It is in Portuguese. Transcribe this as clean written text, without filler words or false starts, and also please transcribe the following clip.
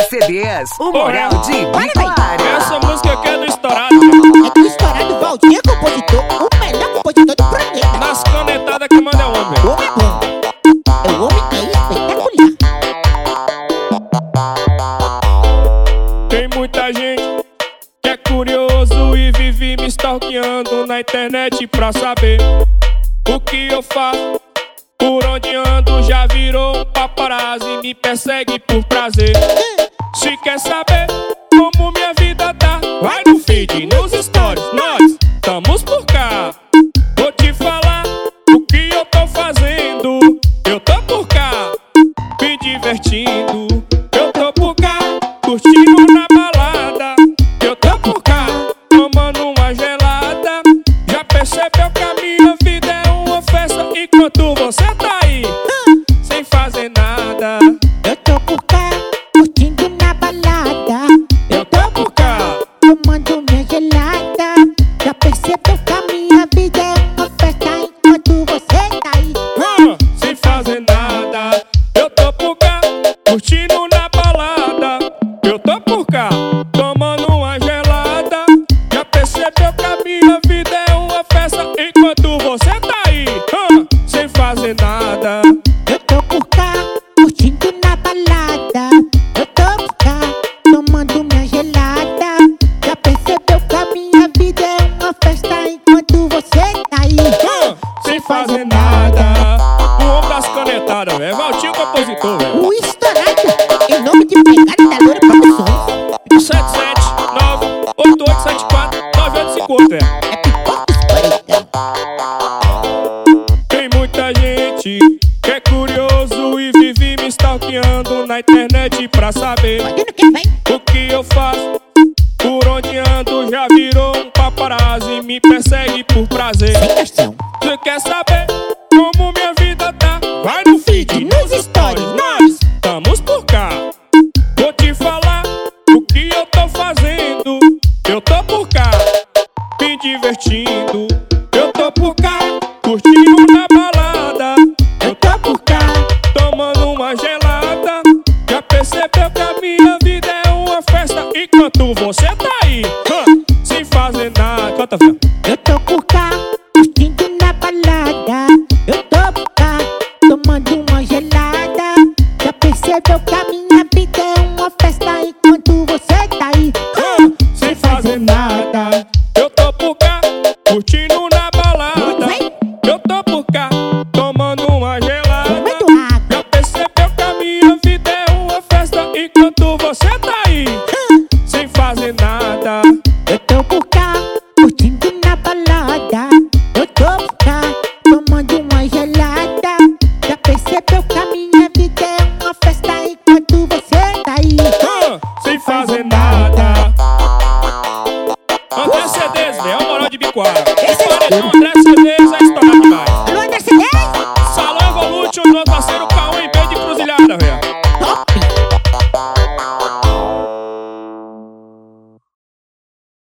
CDs, o Moral de Biquária. Essa música aqui é do Estourado. É do Estourado, Valdir, compositor, o melhor compositor do planeta. Nas canetadas que manda é o homem. O homem é bom. O homem é espetacular. Tem muita gente que é curioso e vive me stalkeando na internet pra saber o que eu faço, por onde ando. Já virou um paparazzi, me persegue por prazer. Se quer saber como minha vida tá, vai no feed, nos stories, nós estamos por cá. Vou te falar o que eu tô fazendo. Eu tô por cá, me divertindo. Eu tô por cá, curtindo na balada. Eu tô por cá, tomando uma gelada. Já percebeu que a minha vida é uma festa enquanto você tá aí sem fazer nada? Eu tô por cá, curtindo na balada. Eu tô por cá, tomando minha gelada. Já percebeu que a minha vida é uma festa enquanto você tá aí sem fazer nada. Eu tô por cá, curtindo na balada. Eu tô por cá, tomando uma gelada. Já percebeu que a minha vida é uma festa enquanto você tá aí sem fazer nada? Eu tô por cá, curtindo na balada. Eu tô por cá, tomando minha gelada. Já percebeu que a minha vida é uma festa enquanto você tá aí sem fazer nada. O homem das canetadas, velho. Valtinho compositor, velho. O Estourado, em nome de Pegada da Loura Produções. 77988749858, velho. É Pipoca Espreita. Tem muita gente que é curioso e vive me stalkeando na internet pra saber Fazendo quem vem? o que eu faço, por onde ando. Já virou um paparazzi, me persegue por prazer. Sem questão. Você quer saber como minha vida tá? Vai no feed, nos stories, nós estamos por cá. Vou te falar o que eu tô fazendo. Eu tô por cá, me divertindo. Eu tô por cá, curtindo na balada. Eu tô por cá, tomando uma gelada. Já percebeu que a minha vida é uma festa enquanto você tá aí sem fazer nada? Canta, fé. Eu tô por cá, curtindo na balada. Eu tô por cá, tomando uma gelada. Já percebeu que a minha vida é uma festa enquanto você tá aí sem fazer nada. Eu tô por cá, curtindo na balada. Eu tô por cá, tomando uma gelada. Tomando água. Já percebeu que a minha vida é uma festa enquanto você tá aí sem fazer nada? Eu tô por cá, curtindo na balada. Eu tô por cá, tomando uma gelada. Já percebeu que a minha vida é uma festa enquanto você tá aí sem fazer nada. André CDs, velho, é o Moral de Biquária. Esse é André CDs.